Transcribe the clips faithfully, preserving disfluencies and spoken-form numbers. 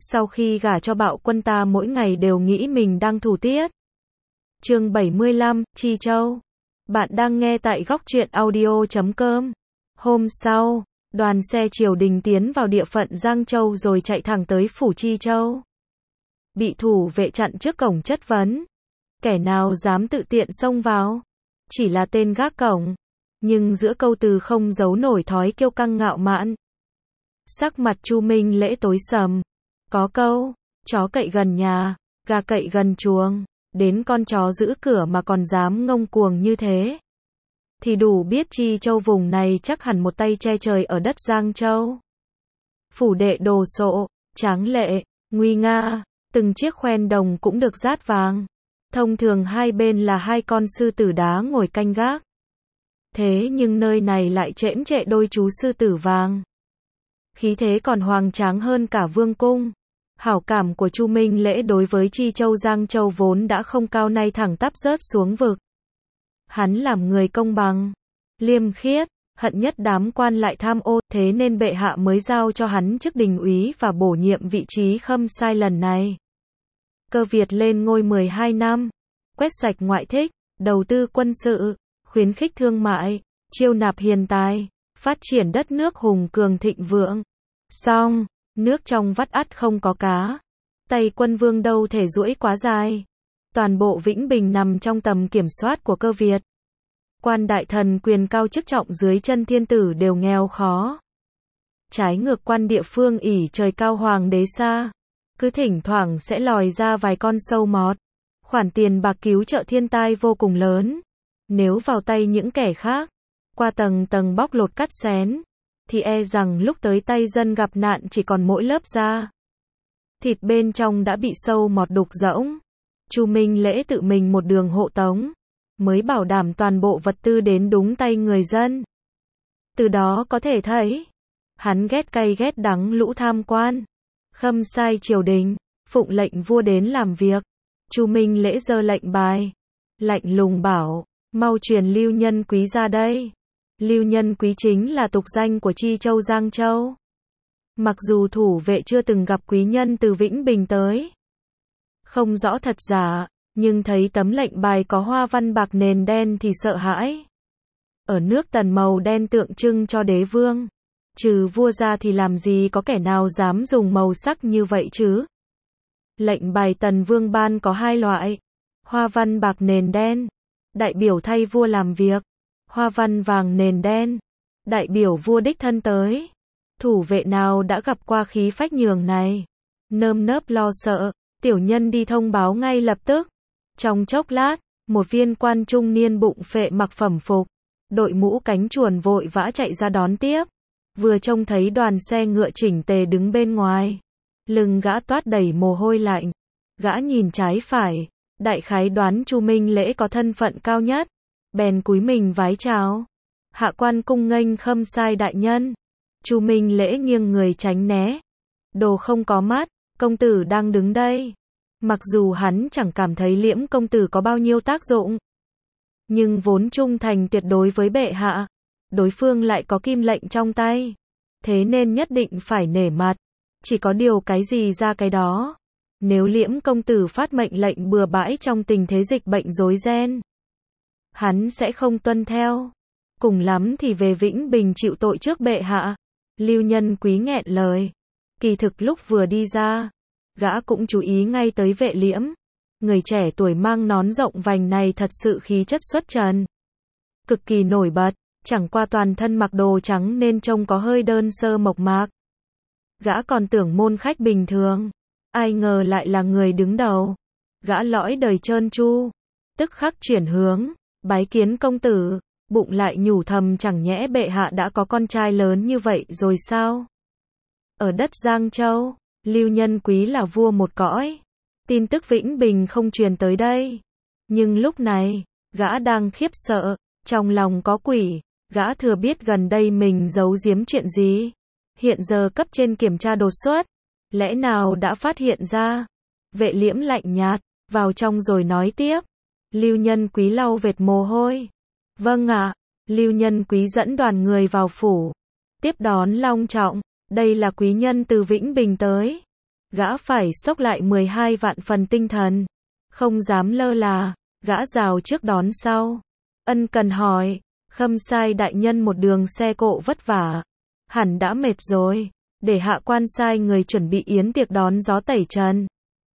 Sau khi gả cho Bạo Quân ta mỗi ngày đều nghĩ mình đang thủ tiết. Chương bảy mươi lăm, Chi Châu. Bạn đang nghe tại góc truyện audio chấm com. Hôm sau, đoàn xe triều đình tiến vào địa phận Giang Châu rồi chạy thẳng tới phủ Chi Châu. Bị thủ vệ chặn trước cổng chất vấn. Kẻ nào dám tự tiện xông vào? Chỉ là tên gác cổng. Nhưng giữa câu từ không giấu nổi thói kiêu căng ngạo mạn. Sắc mặt Chu Minh Lễ tối sầm. Có câu, chó cậy gần nhà, gà cậy gần chuồng, đến con chó giữ cửa mà còn dám ngông cuồng như thế. Thì đủ biết Chi Châu vùng này chắc hẳn một tay che trời ở đất Giang Châu. Phủ đệ đồ sộ, tráng lệ, nguy nga, từng chiếc khoen đồng cũng được dát vàng. Thông thường hai bên là hai con sư tử đá ngồi canh gác. Thế nhưng nơi này lại chễm chệ đôi chú sư tử vàng. Khí thế còn hoành tráng hơn cả vương cung. Hảo cảm của Chu Minh Lễ đối với Chi Châu Giang Châu vốn đã không cao nay thẳng tắp rớt xuống vực. Hắn làm người công bằng, liêm khiết, hận nhất đám quan lại tham ô, thế nên bệ hạ mới giao cho hắn chức đình úy và bổ nhiệm vị trí khâm sai lần này. Cơ Việt lên ngôi mười hai năm, quét sạch ngoại thích, đầu tư quân sự, khuyến khích thương mại, chiêu nạp hiền tài, phát triển đất nước hùng cường thịnh vượng. Xong, nước trong vắt ắt không có cá. Tay quân vương đâu thể duỗi quá dài. Toàn bộ Vĩnh Bình nằm trong tầm kiểm soát của Cơ Việt. Quan đại thần quyền cao chức trọng dưới chân thiên tử đều nghèo khó. Trái ngược quan địa phương ỷ trời cao hoàng đế xa. Cứ thỉnh thoảng sẽ lòi ra vài con sâu mọt. Khoản tiền bạc cứu trợ thiên tai vô cùng lớn. Nếu vào tay những kẻ khác, qua tầng tầng bóc lột cắt xén, thì e rằng lúc tới tay dân gặp nạn chỉ còn mỗi lớp da. Thịt bên trong đã bị sâu mọt đục rỗng. Chu Minh Lễ tự mình một đường hộ tống, mới bảo đảm toàn bộ vật tư đến đúng tay người dân. Từ đó có thể thấy, hắn ghét cay ghét đắng lũ tham quan. Khâm sai triều đình, phụng lệnh vua đến làm việc. Chu Minh Lễ giơ lệnh bài, lạnh lùng bảo, mau truyền Lưu Nhân Quý ra đây. Lưu Nhân Quý chính là tục danh của Chi Châu Giang Châu. Mặc dù thủ vệ chưa từng gặp quý nhân từ Vĩnh Bình tới, không rõ thật giả, nhưng thấy tấm lệnh bài có hoa văn bạc nền đen thì sợ hãi. Ở nước Tần màu đen tượng trưng cho đế vương. Trừ vua ra thì làm gì có kẻ nào dám dùng màu sắc như vậy chứ? Lệnh bài Tần Vương ban có hai loại. Hoa văn bạc nền đen, đại biểu thay vua làm việc. Hoa văn vàng nền đen, đại biểu vua đích thân tới. Thủ vệ nào đã gặp qua khí phách nhường này? Nơm nớp lo sợ, tiểu nhân đi thông báo ngay lập tức. Trong chốc lát, một viên quan trung niên bụng phệ mặc phẩm phục, đội mũ cánh chuồn vội vã chạy ra đón tiếp. Vừa trông thấy đoàn xe ngựa chỉnh tề đứng bên ngoài, lưng gã toát đầy mồ hôi lạnh. Gã nhìn trái phải, đại khái đoán Chu Minh Lễ có thân phận cao nhất, bèn cúi mình vái chào. Hạ quan cung nghênh khâm sai đại nhân. Chu Minh Lễ nghiêng người tránh né. Đồ không có mắt, công tử đang đứng đây. Mặc dù hắn chẳng cảm thấy Liễm công tử có bao nhiêu tác dụng, nhưng vốn trung thành tuyệt đối với bệ hạ, đối phương lại có kim lệnh trong tay, thế nên nhất định phải nể mặt. Chỉ có điều cái gì ra cái đó. Nếu Liễm công tử phát mệnh lệnh bừa bãi trong tình thế dịch bệnh rối ren, hắn sẽ không tuân theo. Cùng lắm thì về Vĩnh Bình chịu tội trước bệ hạ. Lưu Nhân Quý nghẹn lời. Kỳ thực lúc vừa đi ra, gã cũng chú ý ngay tới Vệ Liễm. Người trẻ tuổi mang nón rộng vành này thật sự khí chất xuất trần, cực kỳ nổi bật, chẳng qua toàn thân mặc đồ trắng nên trông có hơi đơn sơ mộc mạc. Gã còn tưởng môn khách bình thường, ai ngờ lại là người đứng đầu. Gã lõi đời trơn tru, tức khắc chuyển hướng, bái kiến công tử. Bụng lại nhủ thầm chẳng nhẽ bệ hạ đã có con trai lớn như vậy rồi sao? Ở đất Giang Châu, Lưu Nhân Quý là vua một cõi. Tin tức Vĩnh Bình không truyền tới đây. Nhưng lúc này, gã đang khiếp sợ, trong lòng có quỷ. Gã thừa biết gần đây mình giấu giếm chuyện gì. Hiện giờ cấp trên kiểm tra đột xuất, lẽ nào đã phát hiện ra? Vệ Liễm lạnh nhạt, vào trong rồi nói tiếp. Lưu Nhân Quý lau vệt mồ hôi. Vâng ạ. Lưu Nhân Quý dẫn đoàn người vào phủ, tiếp đón long trọng. Đây là quý nhân từ Vĩnh Bình tới. Gã phải xốc lại mười hai vạn phần tinh thần. Không dám lơ là, gã rào trước đón sau. Ân cần hỏi, Khâm sai đại nhân một đường xe cộ vất vả. Hẳn đã mệt rồi, để hạ quan sai người chuẩn bị yến tiệc đón gió tẩy trần.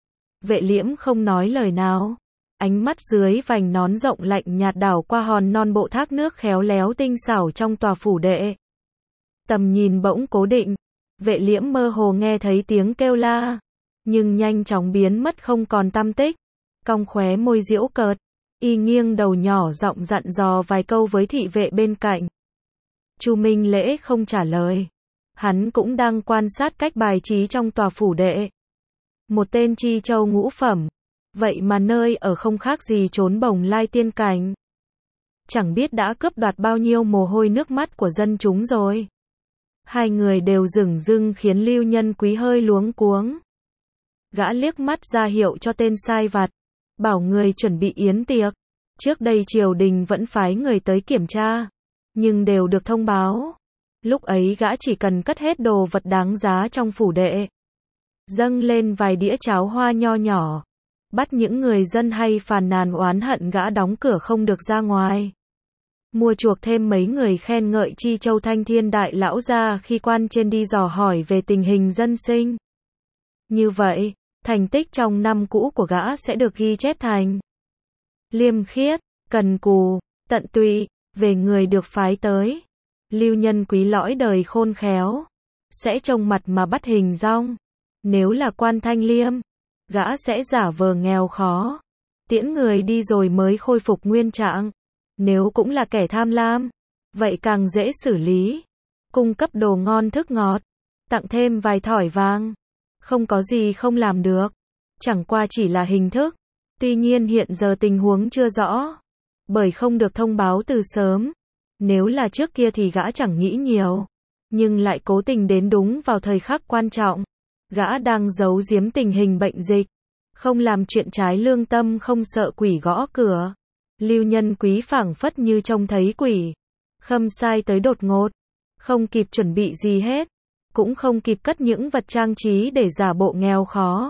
Vệ Liễm không nói lời nào. Ánh mắt dưới vành nón rộng lạnh nhạt đảo qua hòn non bộ thác nước khéo léo tinh xảo trong tòa phủ đệ. Tầm nhìn bỗng cố định. Vệ Liễm mơ hồ nghe thấy tiếng kêu la, nhưng nhanh chóng biến mất không còn tăm tích. Cong khóe môi giễu cợt, y nghiêng đầu nhỏ giọng dặn dò vài câu với thị vệ bên cạnh. Chu Minh Lễ không trả lời. Hắn cũng đang quan sát cách bài trí trong tòa phủ đệ. Một tên chi châu ngũ phẩm, vậy mà nơi ở không khác gì trốn bồng lai tiên cảnh. Chẳng biết đã cướp đoạt bao nhiêu mồ hôi nước mắt của dân chúng rồi. Hai người đều dửng dưng khiến Lưu Nhân Quý hơi luống cuống. Gã liếc mắt ra hiệu cho tên sai vặt, bảo người chuẩn bị yến tiệc. Trước đây triều đình vẫn phái người tới kiểm tra, nhưng đều được thông báo. Lúc ấy gã chỉ cần cất hết đồ vật đáng giá trong phủ đệ, dâng lên vài đĩa cháo hoa nho nhỏ, bắt những người dân hay phàn nàn oán hận gã đóng cửa không được ra ngoài. Mua chuộc thêm mấy người khen ngợi Chi Châu Thanh Thiên đại lão gia khi quan trên đi dò hỏi về tình hình dân sinh. Như vậy, thành tích trong năm cũ của gã sẽ được ghi chép thành liêm khiết, cần cù, tận tụy, về người được phái tới. Lưu Nhân Quý lõi đời khôn khéo, sẽ trông mặt mà bắt hình dong. Nếu là quan thanh liêm, gã sẽ giả vờ nghèo khó, tiễn người đi rồi mới khôi phục nguyên trạng. Nếu cũng là kẻ tham lam, vậy càng dễ xử lý. Cung cấp đồ ngon thức ngọt, tặng thêm vài thỏi vàng. Không có gì không làm được. Chẳng qua chỉ là hình thức. Tuy nhiên hiện giờ tình huống chưa rõ, bởi không được thông báo từ sớm. Nếu là trước kia thì gã chẳng nghĩ nhiều, nhưng lại cố tình đến đúng vào thời khắc quan trọng. Gã đang giấu giếm tình hình bệnh dịch, không làm chuyện trái lương tâm, không sợ quỷ gõ cửa. Lưu Nhân Quý phảng phất như trông thấy quỷ. Khâm sai tới đột ngột, không kịp chuẩn bị gì hết, cũng không kịp cất những vật trang trí để giả bộ nghèo khó.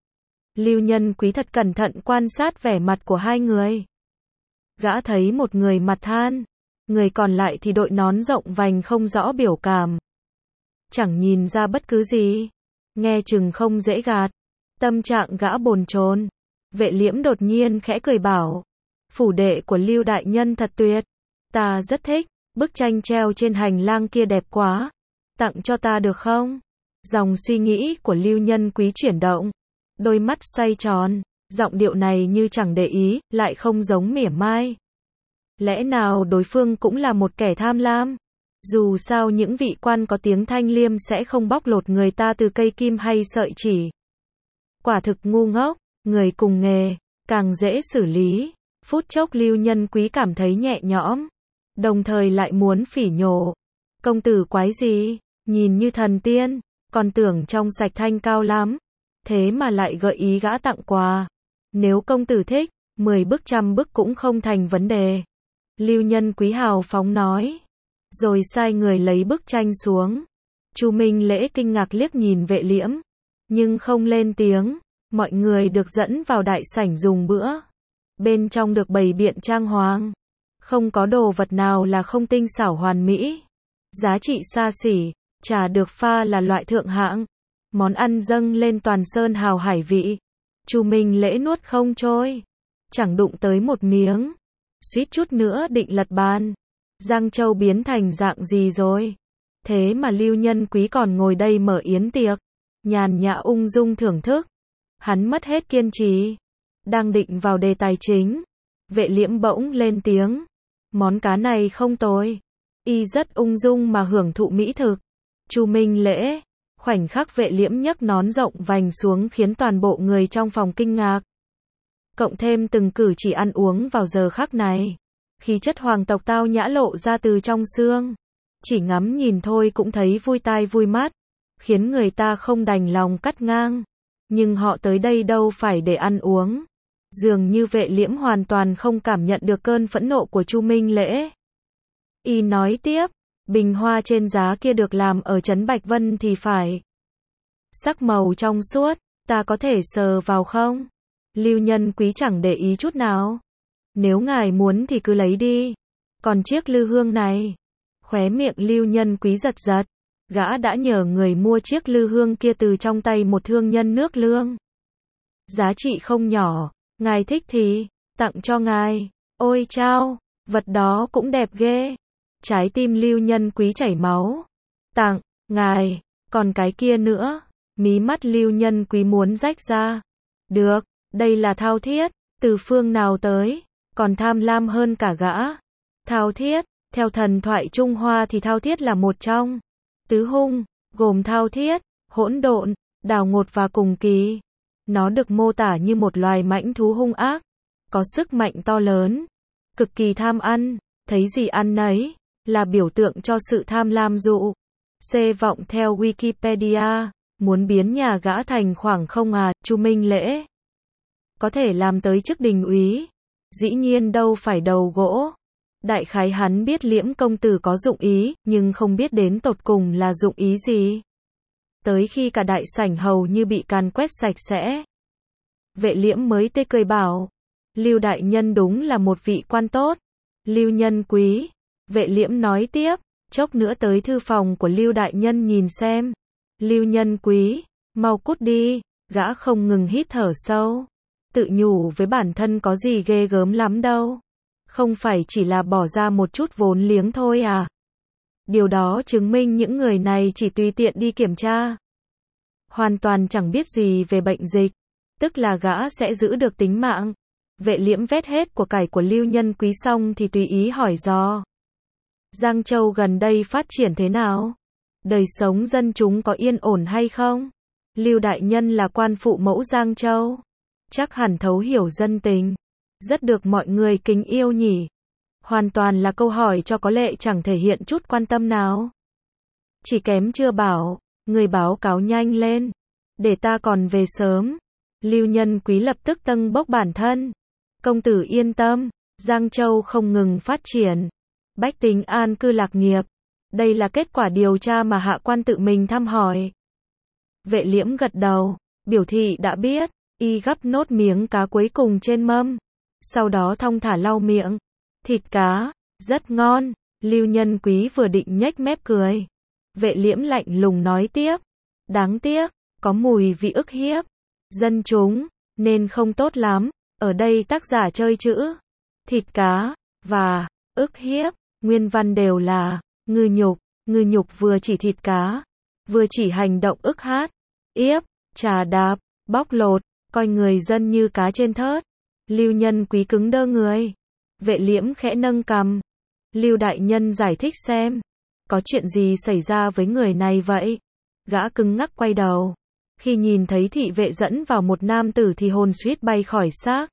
Lưu Nhân Quý thật cẩn thận quan sát vẻ mặt của hai người. Gã thấy một người mặt than, người còn lại thì đội nón rộng vành không rõ biểu cảm. Chẳng nhìn ra bất cứ gì, nghe chừng không dễ gạt. Tâm trạng gã bồn chồn. Vệ Liễm đột nhiên khẽ cười bảo, phủ đệ của Lưu đại nhân thật tuyệt, ta rất thích, bức tranh treo trên hành lang kia đẹp quá, tặng cho ta được không? Dòng suy nghĩ của Lưu Nhân Quý chuyển động, đôi mắt xoay tròn, giọng điệu này như chẳng để ý, lại không giống mỉa mai. Lẽ nào đối phương cũng là một kẻ tham lam? Dù sao những vị quan có tiếng thanh liêm sẽ không bóc lột người ta từ cây kim hay sợi chỉ. Quả thực ngu ngốc, người cùng nghề, càng dễ xử lý. Phút chốc Lưu Nhân Quý cảm thấy nhẹ nhõm, đồng thời lại muốn phỉ nhổ. Công tử quái gì, nhìn như thần tiên, còn tưởng trong sạch thanh cao lắm. Thế mà lại gợi ý gã tặng quà. Nếu công tử thích, mười bức trăm bức cũng không thành vấn đề. Lưu Nhân Quý hào phóng nói, rồi sai người lấy bức tranh xuống. Chu Minh Lễ kinh ngạc liếc nhìn Vệ Liễm, nhưng không lên tiếng. Mọi người được dẫn vào đại sảnh dùng bữa. Bên trong được bày biện trang hoàng, không có đồ vật nào là không tinh xảo hoàn mỹ, giá trị xa xỉ. Trà được pha là loại thượng hạng, món ăn dâng lên toàn sơn hào hải vị. Chu Minh Lễ nuốt không trôi, chẳng đụng tới một miếng, suýt chút nữa định lật bàn. Giang Châu biến thành dạng gì rồi? Thế mà Lưu Nhân Quý còn ngồi đây mở yến tiệc, nhàn nhã ung dung thưởng thức. Hắn mất hết kiên trì, đang định vào đề tài chính. Vệ Liễm bỗng lên tiếng, món cá này không tồi. Y rất ung dung mà hưởng thụ mỹ thực. Chu Minh Lễ, khoảnh khắc Vệ Liễm nhấc nón rộng vành xuống khiến toàn bộ người trong phòng kinh ngạc. Cộng thêm từng cử chỉ ăn uống vào giờ khắc này, khí chất hoàng tộc tao nhã lộ ra từ trong xương. Chỉ ngắm nhìn thôi cũng thấy vui tai vui mắt, khiến người ta không đành lòng cắt ngang. Nhưng họ tới đây đâu phải để ăn uống. Dường như Vệ Liễm hoàn toàn không cảm nhận được cơn phẫn nộ của Chu Minh Lễ. Y nói tiếp, bình hoa trên giá kia được làm ở trấn Bạch Vân thì phải. Sắc màu trong suốt, Ta có thể sờ vào không? Lưu Nhân Quý chẳng để ý chút nào. Nếu ngài muốn thì cứ lấy đi. Còn chiếc lư hương này, khóe miệng Lưu Nhân Quý giật giật. Gã đã nhờ người mua chiếc lư hương kia từ trong tay một thương nhân nước Lương. Giá trị không nhỏ, ngài thích thì tặng cho ngài. Ôi chao, vật đó cũng đẹp ghê. Trái tim Lưu Nhân Quý chảy máu. Tặng, ngài, còn cái kia nữa. Mí mắt Lưu Nhân Quý muốn rách ra. Được, đây là thao thiết, từ phương nào tới, còn tham lam hơn cả gã. Thao thiết, theo thần thoại Trung Hoa thì thao thiết là một trong tứ hung, gồm thao thiết, hỗn độn, đào ngột và cùng kỳ. Nó được mô tả như một loài mãnh thú hung ác, có sức mạnh to lớn, cực kỳ tham ăn, thấy gì ăn nấy, là biểu tượng cho sự tham lam dụ. Xê vọng theo Wikipedia, muốn biến nhà gã thành khoảng không à, Chu Minh Lễ có thể làm tới chức đình úy, dĩ nhiên đâu phải đầu gỗ. Đại khái hắn biết Liễm công tử có dụng ý, nhưng không biết đến tột cùng là dụng ý gì. Tới khi cả đại sảnh hầu như bị càn quét sạch sẽ, Vệ Liễm mới tê cười bảo, Lưu đại nhân đúng là một vị quan tốt. Lưu Nhân Quý, Vệ Liễm nói tiếp, chốc nữa tới thư phòng của Lưu đại nhân nhìn xem. Lưu Nhân Quý, mau cút đi, gã không ngừng hít thở sâu, tự nhủ với bản thân có gì ghê gớm lắm đâu. Không phải chỉ là bỏ ra một chút vốn liếng thôi à? Điều đó chứng minh những người này chỉ tùy tiện đi kiểm tra, hoàn toàn chẳng biết gì về bệnh dịch, tức là gã sẽ giữ được tính mạng. Vệ Liễm vét hết của cải của Lưu Nhân Quý xong thì tùy ý hỏi dò. Giang Châu gần đây phát triển thế nào? Đời sống dân chúng có yên ổn hay không? Lưu đại nhân là quan phụ mẫu Giang Châu, chắc hẳn thấu hiểu dân tình, rất được mọi người kính yêu nhỉ. Hoàn toàn là câu hỏi cho có lệ chẳng thể hiện chút quan tâm nào. Chỉ kém chưa bảo, người báo cáo nhanh lên, để ta còn về sớm. Lưu Nhân Quý lập tức tâng bốc bản thân. Công tử yên tâm, Giang Châu không ngừng phát triển, bách tính an cư lạc nghiệp. Đây là kết quả điều tra mà hạ quan tự mình thăm hỏi. Vệ Liễm gật đầu, biểu thị đã biết, y gắp nốt miếng cá cuối cùng trên mâm. Sau đó thong thả lau miệng. Thịt cá, rất ngon. Lưu Nhân Quý vừa định nhếch mép cười. Vệ Liễm lạnh lùng nói tiếp. Đáng tiếc, có mùi vị ức hiếp dân chúng, nên không tốt lắm. Ở đây tác giả chơi chữ thịt cá và ức hiếp, nguyên văn đều là ngư nhục. Ngư nhục vừa chỉ thịt cá, vừa chỉ hành động ức hát, yếp, trà đạp, bóc lột, coi người dân như cá trên thớt. Lưu Nhân Quý cứng đơ người. Vệ Liễm khẽ nâng cằm. Lưu đại nhân giải thích xem, có chuyện gì xảy ra với người này vậy? Gã cứng ngắc quay đầu. Khi nhìn thấy thị vệ dẫn vào một nam tử thì hồn suýt bay khỏi xác.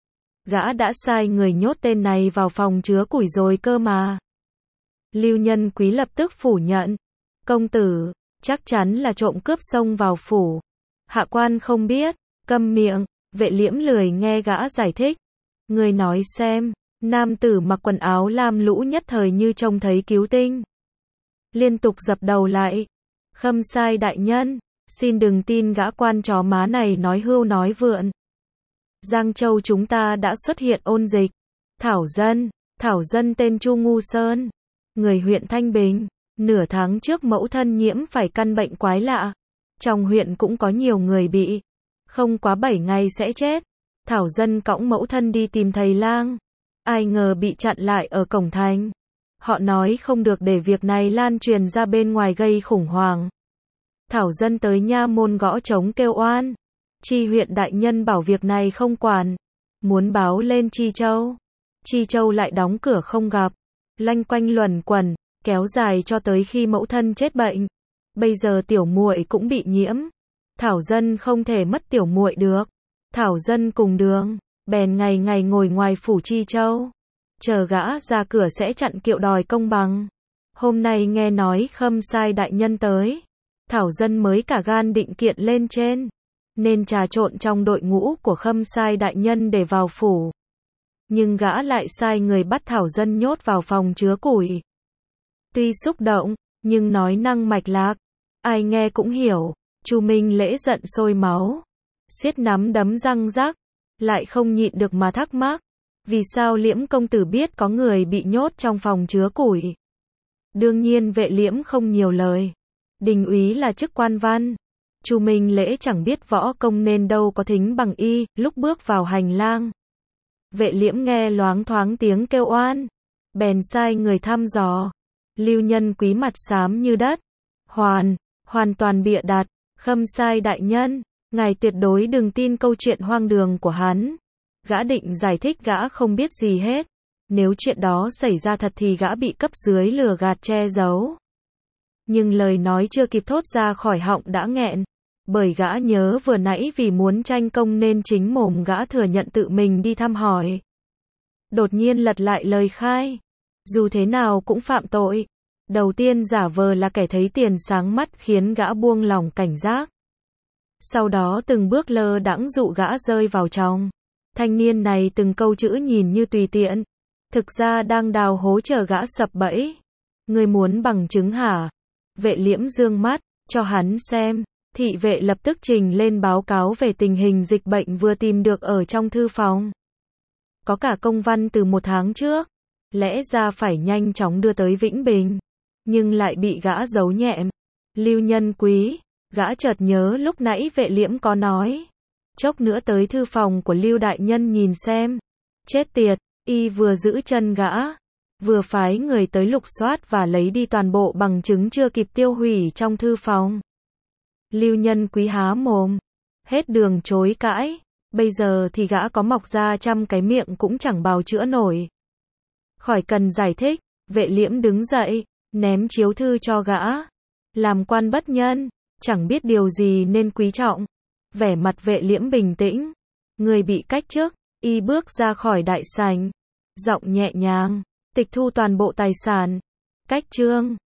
Gã đã sai người nhốt tên này vào phòng chứa củi rồi cơ mà. Lưu Nhân Quý lập tức phủ nhận. Công tử, chắc chắn là trộm cướp xông vào phủ. Hạ quan không biết. Câm miệng. Vệ Liễm lười nghe gã giải thích. Người nói xem. Nam tử mặc quần áo lam lũ nhất thời như trông thấy cứu tinh, liên tục dập đầu lại. Khâm sai đại nhân, xin đừng tin gã quan chó má này nói hưu nói vượn. Giang Châu chúng ta đã xuất hiện ôn dịch. Thảo dân, thảo dân tên Chu Ngu Sơn, người huyện Thanh Bình. Nửa tháng trước mẫu thân nhiễm phải căn bệnh quái lạ. Trong huyện cũng có nhiều người bị. Không quá bảy ngày sẽ chết. Thảo dân cõng mẫu thân đi tìm thầy lang. Ai ngờ bị chặn lại ở cổng thành. Họ nói không được để việc này lan truyền ra bên ngoài gây khủng hoảng. Thảo dân tới nha môn gõ trống kêu oan. Chi huyện đại nhân bảo việc này không quản. Muốn báo lên Chi Châu. Chi Châu lại đóng cửa không gặp. Lanh quanh luẩn quẩn, kéo dài cho tới khi mẫu thân chết bệnh. Bây giờ tiểu muội cũng bị nhiễm. Thảo dân không thể mất tiểu muội được. Thảo dân cùng đường, bèn ngày ngày ngồi ngoài phủ Chi Châu, chờ gã ra cửa sẽ chặn kiệu đòi công bằng. Hôm nay nghe nói khâm sai đại nhân tới, Thảo dân mới cả gan định kiện lên trên, nên trà trộn trong đội ngũ của khâm sai đại nhân để vào phủ. Nhưng gã lại sai người bắt Thảo dân nhốt vào phòng chứa củi. Tuy xúc động, nhưng nói năng mạch lạc, ai nghe cũng hiểu. Chu Minh Lễ giận sôi máu. siết nắm đấm răng rắc, lại không nhịn được mà thắc mắc. Vì sao Liễm công tử biết có người bị nhốt trong phòng chứa củi? Đương nhiên Vệ Liễm không nhiều lời. Đình úy là chức quan văn. Chu Minh Lễ chẳng biết võ công nên đâu có thính bằng y, lúc bước vào hành lang. Vệ Liễm nghe loáng thoáng tiếng kêu oan, bèn sai người thăm dò. Lưu Nhân Quý mặt xám như đất. Hoàn, hoàn toàn bịa đặt, khâm sai đại nhân, ngài tuyệt đối đừng tin câu chuyện hoang đường của hắn. Gã định giải thích gã không biết gì hết. Nếu chuyện đó xảy ra thật thì gã bị cấp dưới lừa gạt che giấu. Nhưng lời nói chưa kịp thốt ra khỏi họng đã nghẹn. Bởi gã nhớ vừa nãy vì muốn tranh công nên chính mồm gã thừa nhận tự mình đi thăm hỏi. Đột nhiên lật lại lời khai. Dù thế nào cũng phạm tội. Đầu tiên giả vờ là kẻ thấy tiền sáng mắt khiến gã buông lòng cảnh giác. Sau đó từng bước lơ đãng dụ gã rơi vào trong. Thanh niên này từng câu chữ nhìn như tùy tiện. Thực ra đang đào hố chờ gã sập bẫy. Ngươi muốn bằng chứng hả? Vệ Liễm dương mắt, cho hắn xem. Thị vệ lập tức trình lên báo cáo về tình hình dịch bệnh vừa tìm được ở trong thư phòng. Có cả công văn từ một tháng trước. Lẽ ra phải nhanh chóng đưa tới Vĩnh Bình. Nhưng lại bị gã giấu nhẹm. Lưu Nhân Quý, gã chợt nhớ lúc nãy Vệ Liễm có nói. Chốc nữa tới thư phòng của Lưu đại nhân nhìn xem. Chết tiệt, y vừa giữ chân gã, vừa phái người tới lục soát và lấy đi toàn bộ bằng chứng chưa kịp tiêu hủy trong thư phòng. Lưu Nhân Quý há mồm, hết đường chối cãi, bây giờ thì gã có mọc ra trăm cái miệng cũng chẳng bào chữa nổi. Khỏi cần giải thích, Vệ Liễm đứng dậy, ném chiếu thư cho gã. Làm quan bất nhân, chẳng biết điều gì nên quý trọng. Vẻ mặt Vệ Liễm bình tĩnh. Người bị cách chức, y bước ra khỏi đại sảnh. Giọng nhẹ nhàng, tịch thu toàn bộ tài sản. Cách trương.